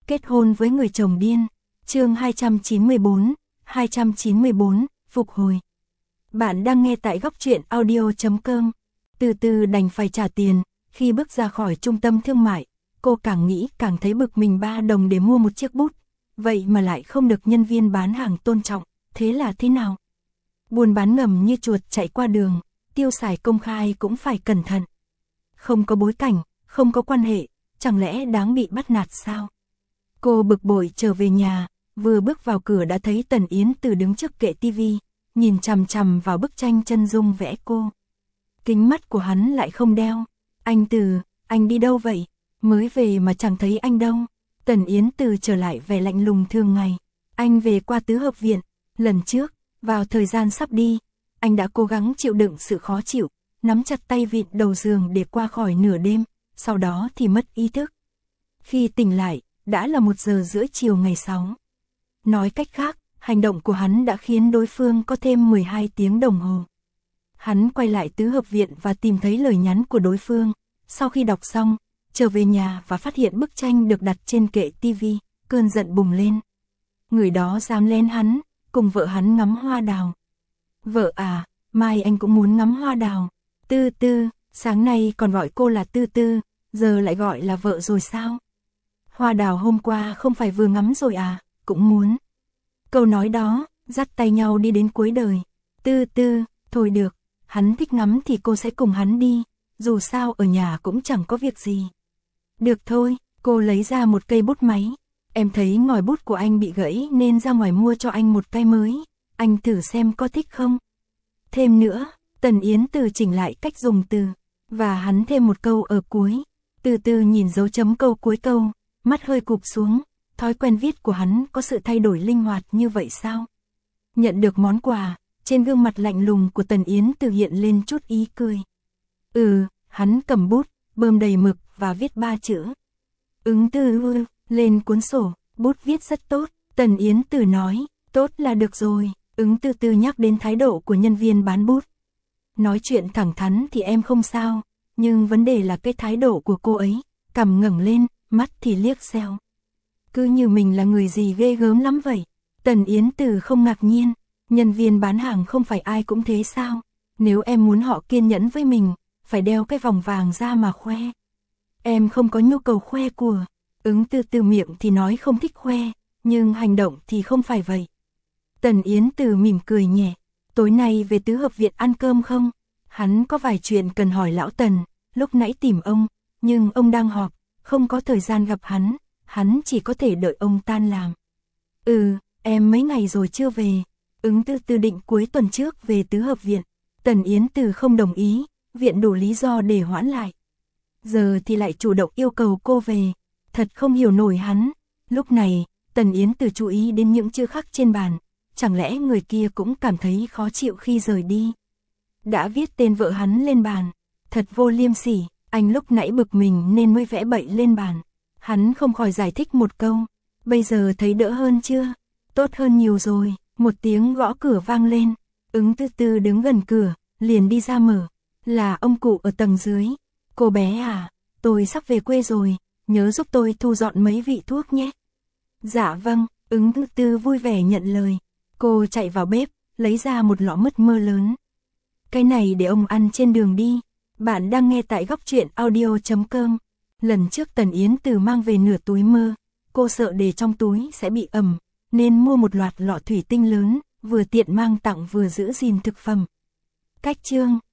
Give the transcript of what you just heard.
Kết hôn với người chồng điên. Chương 294, phục hồi. Bạn đang nghe tại góc truyện audio.com. Từ từ đành phải trả tiền. Khi bước ra khỏi trung tâm thương mại, cô càng nghĩ càng thấy bực mình, 3 đồng để mua một chiếc bút, vậy mà lại không được nhân viên bán hàng tôn trọng, thế là thế nào? Buôn bán ngầm như chuột chạy qua đường, tiêu xài công khai cũng phải cẩn thận. Không có bối cảnh, không có quan hệ, chẳng lẽ đáng bị bắt nạt sao? Cô bực bội trở về nhà, vừa bước vào cửa đã thấy Tần Yến Từ đứng trước kệ tivi, nhìn chằm chằm vào bức tranh chân dung vẽ cô. Kính mắt của hắn lại không đeo. Anh Từ, anh đi đâu vậy? Mới về mà chẳng thấy anh đâu. Tần Yến Từ trở lại vẻ lạnh lùng thường ngày. Anh về qua tứ hợp viện. Lần trước, vào thời gian sắp đi, anh đã cố gắng chịu đựng sự khó chịu, nắm chặt tay vịn đầu giường để qua khỏi nửa đêm, sau đó thì mất ý thức. Khi tỉnh lại, đã là 1:30 chiều ngày 6. Nói cách khác, hành động của hắn đã khiến đối phương có thêm 12 tiếng đồng hồ. Hắn quay lại tứ hợp viện và tìm thấy lời nhắn của đối phương. Sau khi đọc xong, trở về nhà và phát hiện bức tranh được đặt trên kệ tivi, cơn giận bùng lên. Người đó dám lén hắn, cùng vợ hắn ngắm hoa đào. Vợ à, mai anh cũng muốn ngắm hoa đào. Tư Tư, sáng nay còn gọi cô là Tư Tư, giờ lại gọi là vợ rồi sao? Hoa đào hôm qua không phải vừa ngắm rồi à, cũng muốn. Câu nói đó, dắt tay nhau đi đến cuối đời. Tư Tư, thôi được, hắn thích ngắm thì cô sẽ cùng hắn đi, dù sao ở nhà cũng chẳng có việc gì. Được thôi, cô lấy ra một cây bút máy. Em thấy ngòi bút của anh bị gãy nên ra ngoài mua cho anh một cây mới, anh thử xem có thích không. Thêm nữa, Tần Yến Từ chỉnh lại cách dùng từ, và hắn thêm một câu ở cuối. Từ từ nhìn dấu chấm câu cuối câu, mắt hơi cụp xuống, thói quen viết của hắn có sự thay đổi linh hoạt như vậy sao? Nhận được món quà, trên gương mặt lạnh lùng của Tần Yến Từ hiện lên chút ý cười. Hắn cầm bút, bơm đầy mực và viết 3 chữ. Ứng Từ lên cuốn sổ, bút viết rất tốt. Tần Yến Từ nói, tốt là được rồi. Ứng Từ từ nhắc đến thái độ của nhân viên bán bút. Nói chuyện thẳng thắn thì em không sao, nhưng vấn đề là cái thái độ của cô ấy, cằm ngẩng lên, mắt thì liếc xéo. Cứ như mình là người gì ghê gớm lắm vậy. Tần Yến Từ không ngạc nhiên, nhân viên bán hàng không phải ai cũng thế sao? Nếu em muốn họ kiên nhẫn với mình, phải đeo cái vòng vàng ra mà khoe. Em không có nhu cầu khoe của. Ứng Từ từ miệng thì nói không thích khoe, nhưng hành động thì không phải vậy. Tần Yến Từ mỉm cười nhẹ. Tối nay về tứ hợp viện ăn cơm không? Hắn có vài chuyện cần hỏi lão Tần, lúc nãy tìm ông, nhưng ông đang họp, không có thời gian gặp hắn chỉ có thể đợi ông tan làm. Em mấy ngày rồi chưa về. Ứng Từ từ định cuối tuần trước về tứ hợp viện. Tần Yến Từ không đồng ý, viện đủ lý do để hoãn lại. Giờ thì lại chủ động yêu cầu cô về, thật không hiểu nổi hắn. Lúc này, Tần Yến Từ chú ý đến những chữ khắc trên bàn, chẳng lẽ người kia cũng cảm thấy khó chịu khi rời đi. Đã viết tên vợ hắn lên bàn, thật vô liêm sỉ, anh lúc nãy bực mình nên mới vẽ bậy lên bàn. Hắn không khỏi giải thích một câu, bây giờ thấy đỡ hơn chưa? Tốt hơn nhiều rồi. Một tiếng gõ cửa vang lên, Ứng Từ từ đứng gần cửa, liền đi ra mở. Là ông cụ ở tầng dưới. Cô bé à, tôi sắp về quê rồi, nhớ giúp tôi thu dọn mấy vị thuốc nhé. Dạ vâng, Ứng Từ từ vui vẻ nhận lời. Cô chạy vào bếp, lấy ra một lọ mứt mơ lớn. Cái này để ông ăn trên đường đi. Bạn đang nghe tại góc truyện audio.com. Lần trước Tần Yến Từ mang về nửa túi mơ, cô sợ để trong túi sẽ bị ẩm, nên mua một loạt lọ thủy tinh lớn, vừa tiện mang tặng vừa giữ gìn thực phẩm. Cách chương